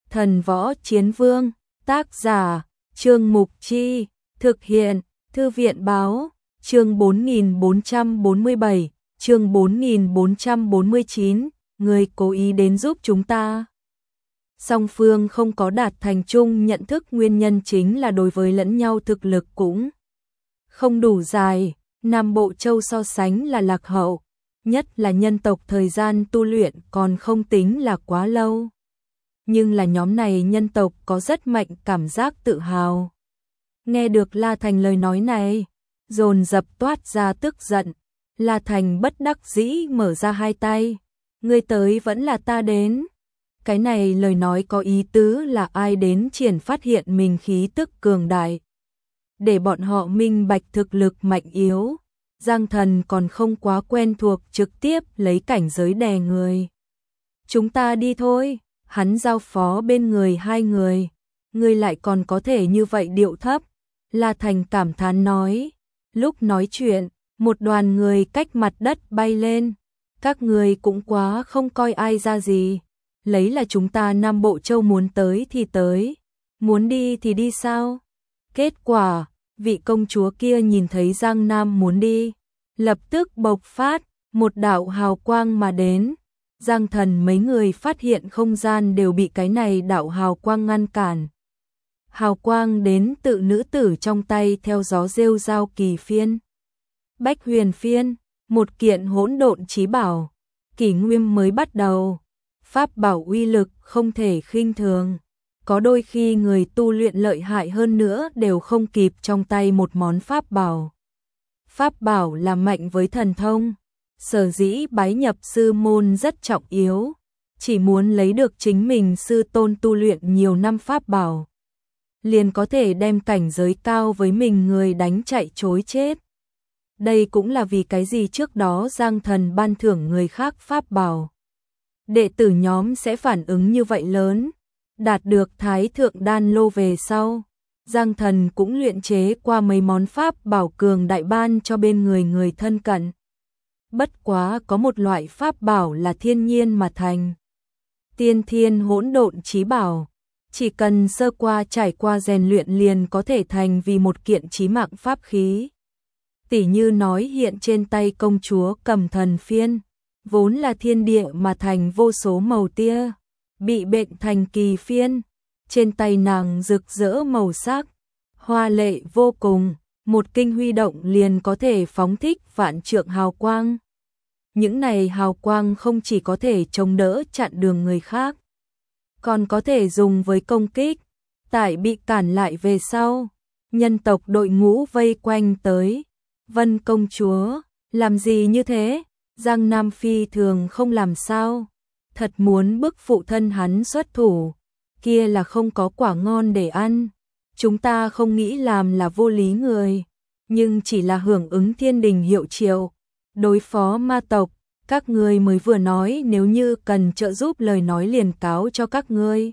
Thần Võ Chiến Vương, tác giả, Trương Mục Chi, thực hiện, Thư viện Báo, chương 4447, chương 4449, người cố ý đến giúp chúng ta. Song phương không có đạt thành chung nhận thức, nguyên nhân chính là đối với lẫn nhau thực lực cũng không đủ dài. Nam Bộ Châu so sánh là lạc hậu, nhất là nhân tộc thời gian tu luyện còn không tính là quá lâu. Nhưng là nhóm này nhân tộc có rất mạnh cảm giác tự hào. Nghe được La Thành lời nói này, dồn dập toát ra tức giận. La Thành bất đắc dĩ mở ra hai tay. Ngươi tới vẫn là ta đến. Cái này lời nói có ý tứ là ai đến triển phát hiện mình khí tức cường đại. Để bọn họ minh bạch thực lực mạnh yếu. Giang Thần còn không quá quen thuộc, trực tiếp lấy cảnh giới đè người. Chúng ta đi thôi, hắn giao phó bên người hai người. Ngươi lại còn có thể như vậy điệu thấp. La Thành cảm thán nói. Lúc nói chuyện, một đoàn người cách mặt đất bay lên. Các người cũng quá không coi ai ra gì. Lấy là chúng ta Nam Bộ Châu muốn tới thì tới, muốn đi thì đi sao? Kết quả, vị công chúa kia nhìn thấy Giang Nam muốn đi, lập tức bộc phát, một đạo hào quang mà đến. Giang Thần mấy người phát hiện không gian đều bị cái này đạo hào quang ngăn cản. Hào quang đến tự nữ tử trong tay theo gió rêu rao kỳ phiên. Bách huyền phiên, một kiện hỗn độn chí bảo, kỷ nguyên mới bắt đầu. Pháp bảo uy lực không thể khinh thường. Có đôi khi người tu luyện lợi hại hơn nữa đều không kịp trong tay một món pháp bảo. Pháp bảo là mạnh với thần thông. Sở dĩ bái nhập sư môn rất trọng yếu. Chỉ muốn lấy được chính mình sư tôn tu luyện nhiều năm pháp bảo, liền có thể đem cảnh giới cao với mình người đánh chạy chối chết. Đây cũng là vì cái gì trước đó Giang Thần ban thưởng người khác pháp bảo, đệ tử nhóm sẽ phản ứng như vậy lớn. Đạt được Thái Thượng Đan Lô về sau, Giang Thần cũng luyện chế qua mấy món pháp bảo cường đại ban cho bên người người thân cận. Bất quá có một loại pháp bảo là thiên nhiên mà thành. Tiên thiên hỗn độn chí bảo, chỉ cần sơ qua trải qua rèn luyện liền có thể thành vì một kiện chí mạng pháp khí. Tỷ như nói hiện trên tay công chúa Cầm Thần Phiên, vốn là thiên địa mà thành vô số màu tia, bị bệnh thành kỳ phiên, trên tay nàng rực rỡ màu sắc, hoa lệ vô cùng, một kinh huy động liền có thể phóng thích vạn trượng hào quang. Những này hào quang không chỉ có thể chống đỡ chặn đường người khác, còn có thể dùng với công kích. Tại bị cản lại về sau, nhân tộc đội ngũ vây quanh tới. Vân công chúa, làm gì như thế? Giang Nam phi thường không làm sao, thật muốn bức phụ thân hắn xuất thủ, kia là không có quả ngon để ăn. Chúng ta không nghĩ làm là vô lý người, nhưng chỉ là hưởng ứng thiên đình hiệu triệu, đối phó ma tộc. Các ngươi mới vừa nói nếu như cần trợ giúp lời nói liền cáo cho các ngươi.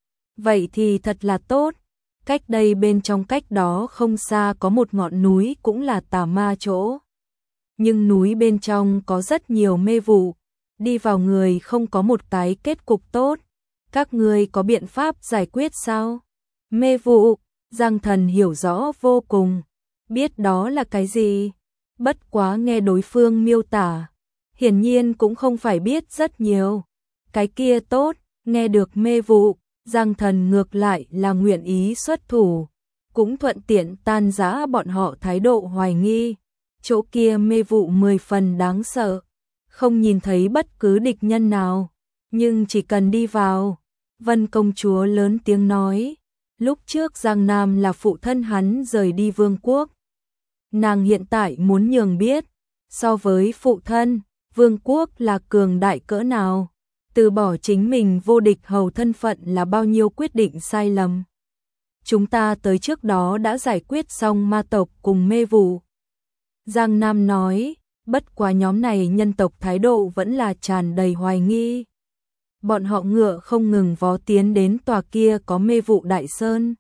Vậy thì thật là tốt. Cách đây bên trong cách đó không xa có một ngọn núi cũng là tà ma chỗ. Nhưng núi bên trong có rất nhiều mê vụ, đi vào người không có một cái kết cục tốt. Các ngươi có biện pháp giải quyết sao? Mê vụ, Giang Thần hiểu rõ vô cùng, biết đó là cái gì. Bất quá nghe đối phương miêu tả, hiển nhiên cũng không phải biết rất nhiều. Cái kia tốt, nghe được mê vụ, Giang Thần ngược lại là nguyện ý xuất thủ, cũng thuận tiện tan rã bọn họ thái độ hoài nghi. Chỗ kia mê vụ 10 phần đáng sợ, không nhìn thấy bất cứ địch nhân nào, nhưng chỉ cần đi vào. Vân công chúa lớn tiếng nói, lúc trước Giang Nam là phụ thân hắn rời đi vương quốc. Nàng hiện tại muốn nhường biết, so với phụ thân, vương quốc là cường đại cỡ nào, từ bỏ chính mình vô địch hầu thân phận là bao nhiêu quyết định sai lầm. Chúng ta tới trước đó đã giải quyết xong ma tộc cùng mê vụ. Giang Nam nói, bất quá nhóm này nhân tộc thái độ vẫn là tràn đầy hoài nghi. Bọn họ ngựa không ngừng vó tiến đến tòa kia có mê vụ đại sơn.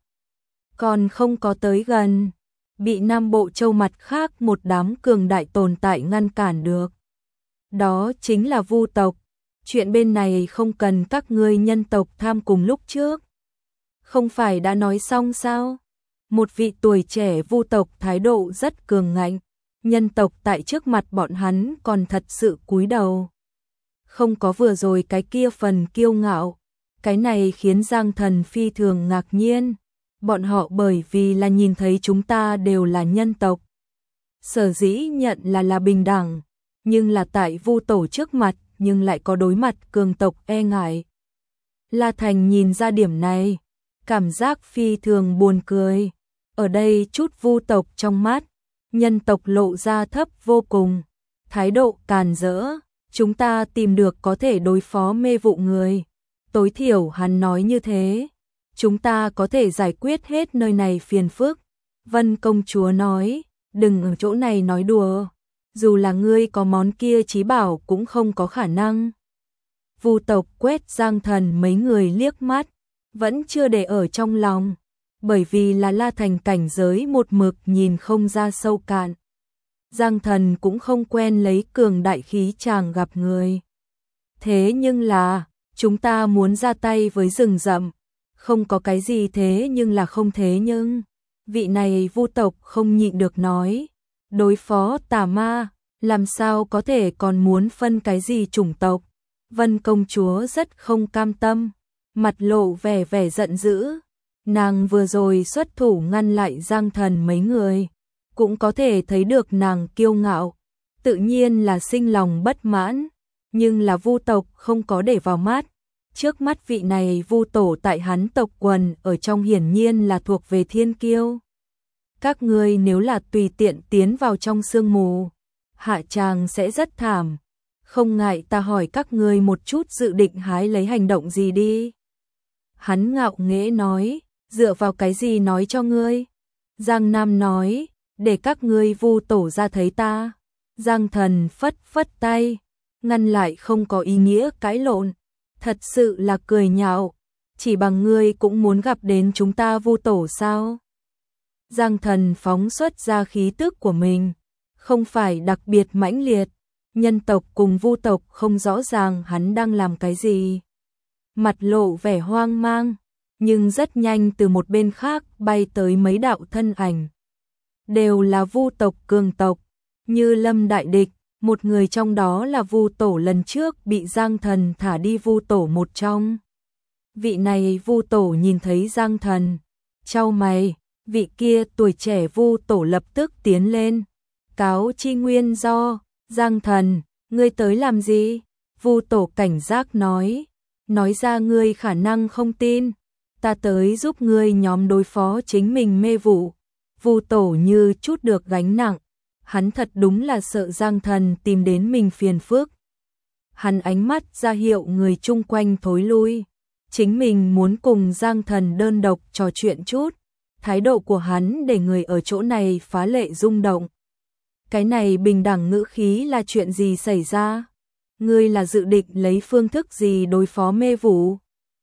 Còn không có tới gần, bị Nam Bộ Châu mặt khác một đám cường đại tồn tại ngăn cản được. Đó chính là Vu tộc. chuyện bên này không cần các ngươi nhân tộc tham cùng lúc trước. Không phải đã nói xong sao? Một vị tuổi trẻ Vu tộc thái độ rất cường ngạnh, nhân tộc tại trước mặt bọn hắn còn thật sự cúi đầu. Không có vừa rồi cái kia phần kiêu ngạo, cái này khiến Giang Thần phi thường ngạc nhiên. Bọn họ bởi vì là nhìn thấy chúng ta đều là nhân tộc. Sở dĩ nhận là bình đẳng, nhưng là tại Vu tổ trước mặt, nhưng lại có đối mặt cường tộc e ngại. La Thành nhìn ra điểm này, cảm giác phi thường buồn cười. Ở đây chút Vu tộc trong mắt, nhân tộc lộ ra thấp vô cùng, thái độ càn rỡ, chúng ta tìm được có thể đối phó mê vụ người. Tối thiểu hắn nói như thế, chúng ta có thể giải quyết hết nơi này phiền phức. Vân công chúa nói, đừng ở chỗ này nói đùa, dù là ngươi có món kia chí bảo cũng không có khả năng. Vu tộc quét Giang Thần mấy người liếc mắt, vẫn chưa để ở trong lòng, bởi vì là La Thành cảnh giới một mực nhìn không ra sâu cạn. Giang Thần cũng không quen lấy cường đại khí chàng gặp người. Thế nhưng là, chúng ta muốn ra tay với rừng rậm, không có cái gì thế nhưng là không thế nhưng. Vị này Vu tộc không nhịn được nói, đối phó tà ma, làm sao có thể còn muốn phân cái gì chủng tộc. Vân công chúa rất không cam tâm, mặt lộ vẻ giận dữ. Nàng vừa rồi xuất thủ ngăn lại Giang Thần mấy người, cũng có thể thấy được nàng kiêu ngạo, tự nhiên là sinh lòng bất mãn, nhưng là Vu tộc không có để vào mắt. Trước mắt vị này Vu tổ tại hắn tộc quần ở trong hiển nhiên là thuộc về thiên kiêu. Các ngươi nếu là tùy tiện tiến vào trong sương mù, hạ tràng sẽ rất thảm. Không ngại ta hỏi các ngươi một chút dự định hái lấy hành động gì đi. Hắn ngạo nghễ nói, dựa vào cái gì nói cho ngươi? Giang Nam nói, để các ngươi Vu tổ ra thấy ta. Giang Thần phất phất tay, ngăn lại không có ý nghĩa cãi lộn. Thật sự là cười nhạo, chỉ bằng ngươi cũng muốn gặp đến chúng ta Vu tổ sao? Giang Thần phóng xuất ra khí tức của mình, không phải đặc biệt mãnh liệt, nhân tộc cùng Vu tộc không rõ ràng hắn đang làm cái gì. Mặt lộ vẻ hoang mang, nhưng rất nhanh từ một bên khác bay tới mấy đạo thân ảnh. Đều là Vu tộc cường tộc, như lâm đại địch, một người trong đó là Vu tổ lần trước bị Giang Thần thả đi Vu tổ một trong. Vị này Vu tổ nhìn thấy Giang Thần, chau mày, vị kia tuổi trẻ Vu tổ lập tức tiến lên, cáo chi nguyên do. Giang Thần, ngươi tới làm gì? Vu tổ cảnh giác nói ra ngươi khả năng không tin, ta tới giúp ngươi nhóm đối phó chính mình mê vụ. Vu tổ như chút được gánh nặng, hắn thật đúng là sợ Giang Thần tìm đến mình phiền phức. Hắn ánh mắt ra hiệu người chung quanh thối lui, chính mình muốn cùng Giang Thần đơn độc trò chuyện chút. Thái độ của hắn để người ở chỗ này phá lệ rung động. Cái này bình đẳng ngữ khí là chuyện gì xảy ra? Ngươi là dự định lấy phương thức gì đối phó mê vụ?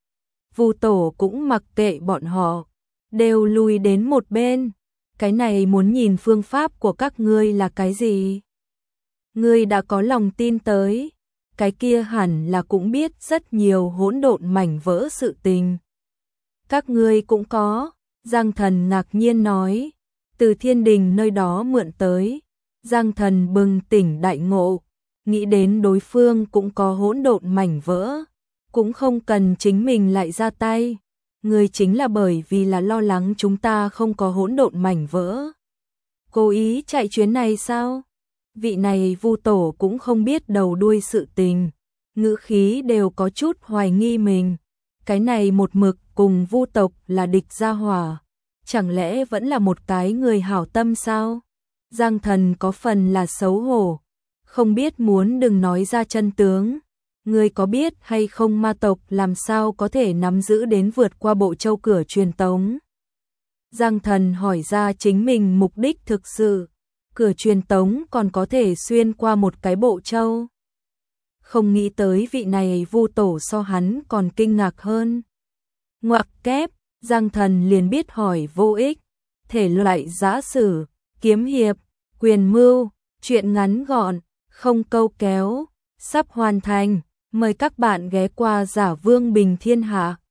Vu tổ cũng mặc kệ bọn họ, đều lùi đến một bên. Cái này muốn nhìn phương pháp của các ngươi là cái gì? Ngươi đã có lòng tin tới, cái kia hẳn là cũng biết rất nhiều hỗn độn mảnh vỡ sự tình. Các ngươi cũng có, Giang Thần ngạc nhiên nói, từ thiên đình nơi đó mượn tới. Giang Thần bừng tỉnh đại ngộ, nghĩ đến đối phương cũng có hỗn độn mảnh vỡ, cũng không cần chính mình lại ra tay. Người chính là bởi vì là lo lắng chúng ta không có hỗn độn mảnh vỡ. Cố ý chạy chuyến này sao? Vị này Vu tổ cũng không biết đầu đuôi sự tình, ngữ khí đều có chút hoài nghi mình. Cái này một mực cùng Vu tộc là địch gia hỏa, chẳng lẽ vẫn là một cái người hảo tâm sao? Giang Thần có phần là xấu hổ, không biết muốn đừng nói ra chân tướng. Ngươi có biết hay không ma tộc làm sao có thể nắm giữ đến vượt qua bộ châu cửa truyền tống? Giang Thần hỏi ra chính mình mục đích thực sự, cửa truyền tống còn có thể xuyên qua một cái bộ châu. Không nghĩ tới vị này Vu tổ so hắn còn kinh ngạc hơn. Ngoặc kép, Giang Thần liền biết hỏi vô ích, thể loại giã sử, kiếm hiệp, quyền mưu, chuyện ngắn gọn, không câu kéo, sắp hoàn thành. Mời các bạn ghé qua Giả Vương Bình Thiên Hạ.